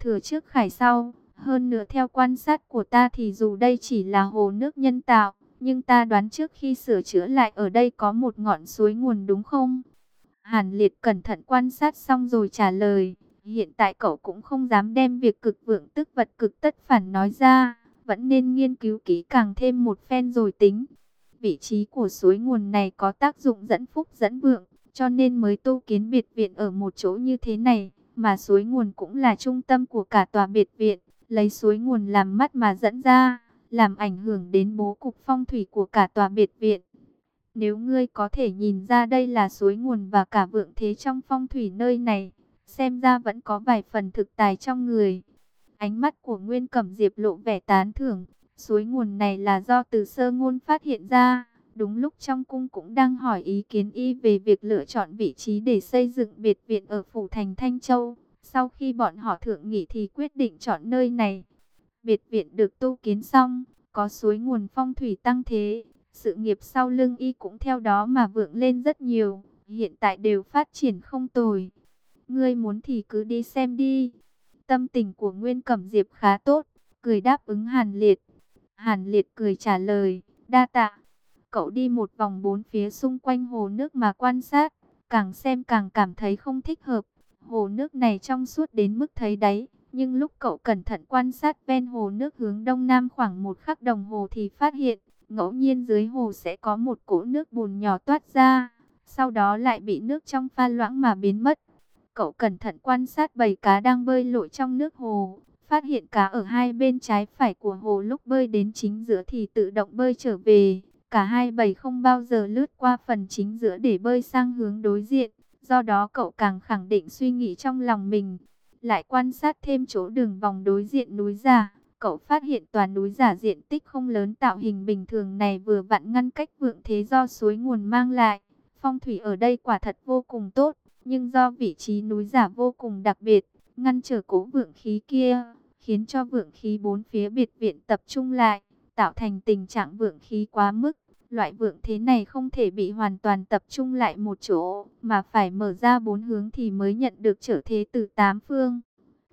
thừa trước khải sau. Hơn nữa theo quan sát của ta thì dù đây chỉ là hồ nước nhân tạo, nhưng ta đoán trước khi sửa chữa lại ở đây có một ngọn suối nguồn đúng không? Hàn Liệt cẩn thận quan sát xong rồi trả lời. Hiện tại cậu cũng không dám đem việc cực vượng tức vật cực tất phản nói ra, vẫn nên nghiên cứu kỹ càng thêm một phen rồi tính. Vị trí của suối nguồn này có tác dụng dẫn phúc dẫn vượng, cho nên mới tu kiến biệt viện ở một chỗ như thế này, mà suối nguồn cũng là trung tâm của cả tòa biệt viện, lấy suối nguồn làm mắt mà dẫn ra, làm ảnh hưởng đến bố cục phong thủy của cả tòa biệt viện. Nếu ngươi có thể nhìn ra đây là suối nguồn và cả vượng thế trong phong thủy nơi này, xem ra vẫn có vài phần thực tài trong người. Ánh mắt của Nguyên Cẩm Diệp lộ vẻ tán thưởng, suối nguồn này là do Từ Sơ Ngôn phát hiện ra. Đúng lúc trong cung cũng đang hỏi ý kiến y về việc lựa chọn vị trí để xây dựng biệt viện ở phủ thành Thanh Châu. Sau khi bọn họ thượng nghị thì quyết định chọn nơi này. Biệt viện được tu kiến xong, có suối nguồn phong thủy tăng thế. Sự nghiệp sau lưng y cũng theo đó mà vượng lên rất nhiều, hiện tại đều phát triển không tồi. Ngươi muốn thì cứ đi xem đi. Tâm tình của Nguyên Cẩm Diệp khá tốt, cười đáp ứng Hàn Liệt. Hàn Liệt cười trả lời, đa tạ. Cậu đi một vòng bốn phía xung quanh hồ nước mà quan sát, càng xem càng cảm thấy không thích hợp. Hồ nước này trong suốt đến mức thấy đáy, nhưng lúc cậu cẩn thận quan sát ven hồ nước hướng đông nam khoảng một khắc đồng hồ thì phát hiện, ngẫu nhiên dưới hồ sẽ có một cỗ nước bùn nhỏ toát ra, sau đó lại bị nước trong pha loãng mà biến mất. Cậu cẩn thận quan sát bầy cá đang bơi lội trong nước hồ, phát hiện cá ở hai bên trái phải của hồ lúc bơi đến chính giữa thì tự động bơi trở về. Cả hai bầy không bao giờ lướt qua phần chính giữa để bơi sang hướng đối diện, do đó cậu càng khẳng định suy nghĩ trong lòng mình. Lại quan sát thêm chỗ đường vòng đối diện núi giả. Cậu phát hiện tòa núi giả diện tích không lớn tạo hình bình thường này vừa vặn ngăn cách vượng thế do suối nguồn mang lại. Phong thủy ở đây quả thật vô cùng tốt, nhưng do vị trí núi giả vô cùng đặc biệt, ngăn trở cố vượng khí kia, khiến cho vượng khí bốn phía biệt viện tập trung lại, tạo thành tình trạng vượng khí quá mức. Loại vượng thế này không thể bị hoàn toàn tập trung lại một chỗ, mà phải mở ra bốn hướng thì mới nhận được trở thế từ tám phương.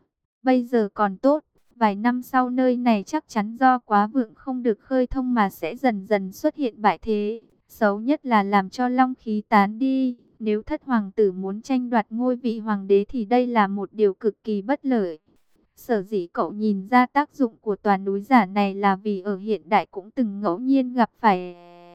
Bây giờ còn tốt. Vài năm sau nơi này chắc chắn do quá vượng không được khơi thông mà sẽ dần dần xuất hiện bại thế. Xấu nhất là làm cho long khí tán đi. Nếu thất hoàng tử muốn tranh đoạt ngôi vị hoàng đế thì đây là một điều cực kỳ bất lợi. Sở dĩ cậu nhìn ra tác dụng của tòa núi giả này là vì ở hiện đại cũng từng ngẫu nhiên gặp phải.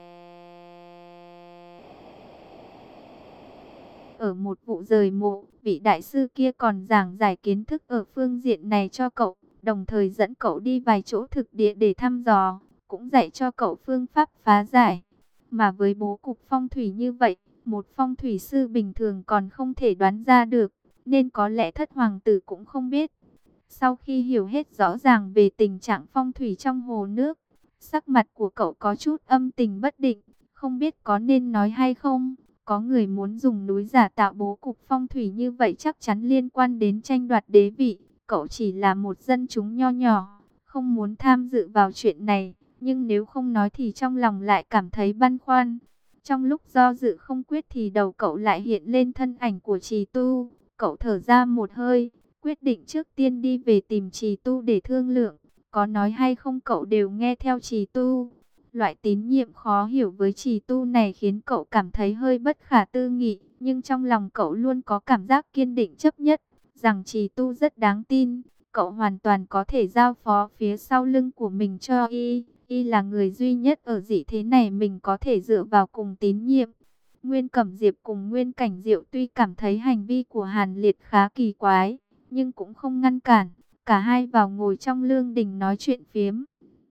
Ở một vụ rời mộ, vị đại sư kia còn giảng giải kiến thức ở phương diện này cho cậu, đồng thời dẫn cậu đi vài chỗ thực địa để thăm dò, cũng dạy cho cậu phương pháp phá giải. Mà với bố cục phong thủy như vậy, một phong thủy sư bình thường còn không thể đoán ra được, nên có lẽ thất hoàng tử cũng không biết. Sau khi hiểu hết rõ ràng về tình trạng phong thủy trong hồ nước, sắc mặt của cậu có chút âm tình bất định, không biết có nên nói hay không. Có người muốn dùng núi giả tạo bố cục phong thủy như vậy chắc chắn liên quan đến tranh đoạt đế vị. Cậu chỉ là một dân chúng nho nhỏ, không muốn tham dự vào chuyện này. Nhưng nếu không nói thì trong lòng lại cảm thấy băn khoăn. Trong lúc do dự không quyết thì đầu cậu lại hiện lên thân ảnh của Trì Tu. Cậu thở ra một hơi, quyết định trước tiên đi về tìm Trì Tu để thương lượng. Có nói hay không cậu đều nghe theo Trì Tu. Loại tín nhiệm khó hiểu với Trì Tu này khiến cậu cảm thấy hơi bất khả tư nghị, nhưng trong lòng cậu luôn có cảm giác kiên định chấp nhất, rằng Trì Tu rất đáng tin. Cậu hoàn toàn có thể giao phó phía sau lưng của mình cho y. Y là người duy nhất ở dị thế này mình có thể dựa vào cùng tín nhiệm. Nguyên Cẩm Diệp cùng Nguyên Cảnh Diệu tuy cảm thấy hành vi của Hàn Liệt khá kỳ quái, nhưng cũng không ngăn cản. Cả hai vào ngồi trong lương đình nói chuyện phiếm.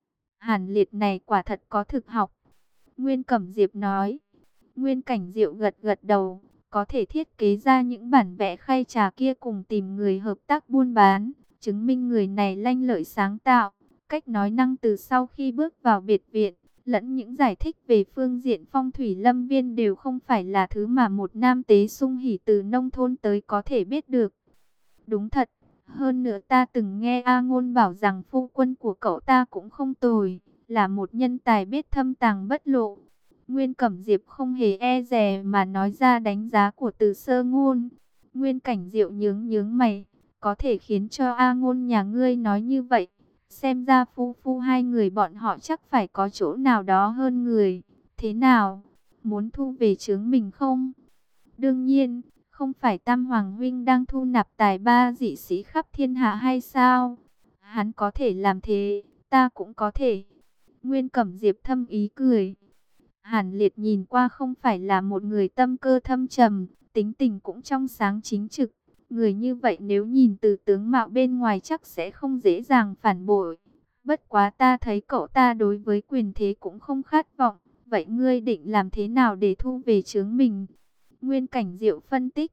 Hàn Liệt này quả thật có thực học. Nguyên Cẩm Diệp nói. Nguyên Cảnh Diệu gật gật đầu. Có thể thiết kế ra những bản vẽ khay trà kia cùng tìm người hợp tác buôn bán. Chứng minh người này lanh lợi sáng tạo. Cách nói năng từ sau khi bước vào biệt viện, lẫn những giải thích về phương diện phong thủy lâm viên đều không phải là thứ mà một nam tế sung hỉ từ nông thôn tới có thể biết được. Đúng thật. Hơn nữa ta từng nghe A Ngôn bảo rằng phu quân của cậu ta cũng không tồi, là một nhân tài biết thâm tàng bất lộ. Nguyên Cẩm Diệp không hề e dè mà nói ra đánh giá của Từ Sơ Ngôn. Nguyên Cảnh Diệu nhướng nhướng mày, có thể khiến cho A Ngôn nhà ngươi nói như vậy. Xem ra phu phu hai người bọn họ chắc phải có chỗ nào đó hơn người. Thế nào? Muốn thu về chướng mình không? Đương nhiên, không phải Tam Hoàng huynh đang thu nạp tài ba dị sĩ khắp thiên hạ hay sao? Hắn có thể làm thế, ta cũng có thể. Nguyên Cẩm Diệp thâm ý cười. Hàn Liệt nhìn qua không phải là một người tâm cơ thâm trầm, tính tình cũng trong sáng chính trực. Người như vậy nếu nhìn từ tướng mạo bên ngoài chắc sẽ không dễ dàng phản bội. Bất quá ta thấy cậu ta đối với quyền thế cũng không khát vọng. Vậy ngươi định làm thế nào để thu về chướng mình? Nguyên Cảnh Diệu phân tích.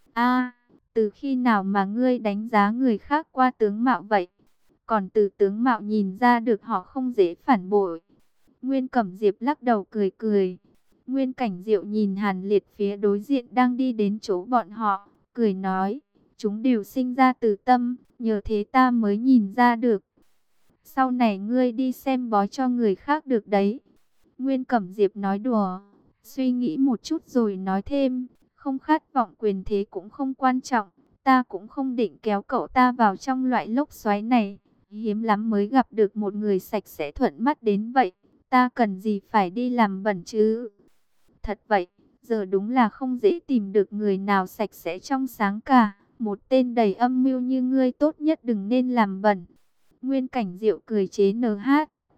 Từ khi nào mà ngươi đánh giá người khác qua tướng mạo vậy? Còn từ tướng mạo nhìn ra được họ không dễ phản bội. Nguyên Cẩm Diệp lắc đầu cười cười. Nguyên Cảnh Diệu nhìn Hàn Liệt phía đối diện đang đi đến chỗ bọn họ, cười nói, chúng đều sinh ra từ tâm, nhờ thế ta mới nhìn ra được. Sau này ngươi đi xem bói cho người khác được đấy. Nguyên Cẩm Diệp nói đùa, suy nghĩ một chút rồi nói thêm, không khát vọng quyền thế cũng không quan trọng, ta cũng không định kéo cậu ta vào trong loại lốc xoáy này. Hiếm lắm mới gặp được một người sạch sẽ thuận mắt đến vậy. Ta cần gì phải đi làm bẩn chứ? Thật vậy, giờ đúng là không dễ tìm được người nào sạch sẽ trong sáng cả. Một tên đầy âm mưu như ngươi tốt nhất đừng nên làm bẩn. Nguyên Cảnh Diệu cười chế NH.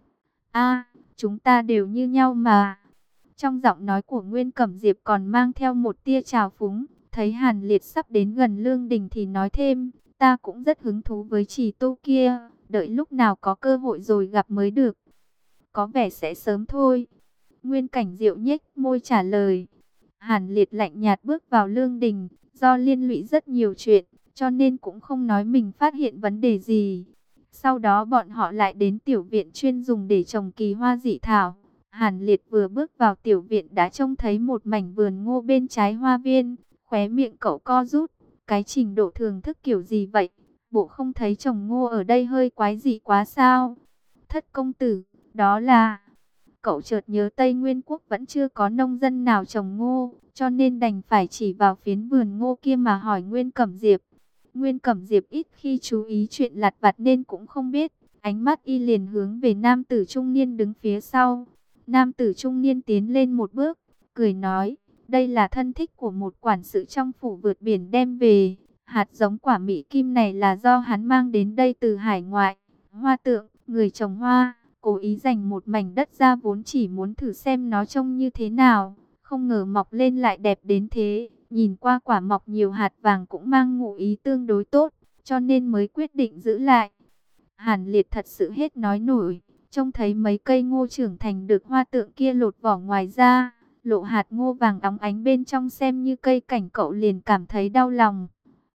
Chúng ta đều như nhau mà. Trong giọng nói của Nguyên Cẩm Diệp còn mang theo một tia trào phúng. Thấy Hàn Liệt sắp đến gần Lương Đình thì nói thêm, ta cũng rất hứng thú với Trì Tô kia. Đợi lúc nào có cơ hội rồi gặp mới được. Có vẻ sẽ sớm thôi. Nguyên Cảnh Diệu nhếch môi trả lời. Hàn Liệt lạnh nhạt bước vào Lương Đình. Do liên lụy rất nhiều chuyện, cho nên cũng không nói mình phát hiện vấn đề gì. Sau đó bọn họ lại đến tiểu viện chuyên dùng để trồng kỳ hoa dị thảo. Hàn Liệt vừa bước vào tiểu viện đã trông thấy một mảnh vườn ngô bên trái hoa viên. Khóe miệng cậu co rút. Cái trình độ thưởng thức kiểu gì vậy? Bộ không thấy trồng ngô ở đây hơi quái dị quá sao? Thất công tử, đó là... Cậu chợt nhớ Tây Nguyên Quốc vẫn chưa có nông dân nào trồng ngô, cho nên đành phải chỉ vào phiến vườn ngô kia mà hỏi Nguyên Cẩm Diệp. Nguyên Cẩm Diệp ít khi chú ý chuyện lặt vặt nên cũng không biết. Ánh mắt y liền hướng về nam tử trung niên đứng phía sau. Nam tử trung niên tiến lên một bước, cười nói, đây là thân thích của một quản sự trong phủ vượt biển đem về. Hạt giống quả mỹ kim này là do hắn mang đến đây từ hải ngoại. Hoa tượng, người trồng hoa, cố ý dành một mảnh đất ra vốn chỉ muốn thử xem nó trông như thế nào. Không ngờ mọc lên lại đẹp đến thế. Nhìn qua quả mọc nhiều hạt vàng cũng mang ngụ ý tương đối tốt, cho nên mới quyết định giữ lại. Hàn Liệt thật sự hết nói nổi. Trông thấy mấy cây ngô trưởng thành được hoa tượng kia lột vỏ ngoài ra, lộ hạt ngô vàng óng ánh bên trong xem như cây cảnh, cậu liền cảm thấy đau lòng.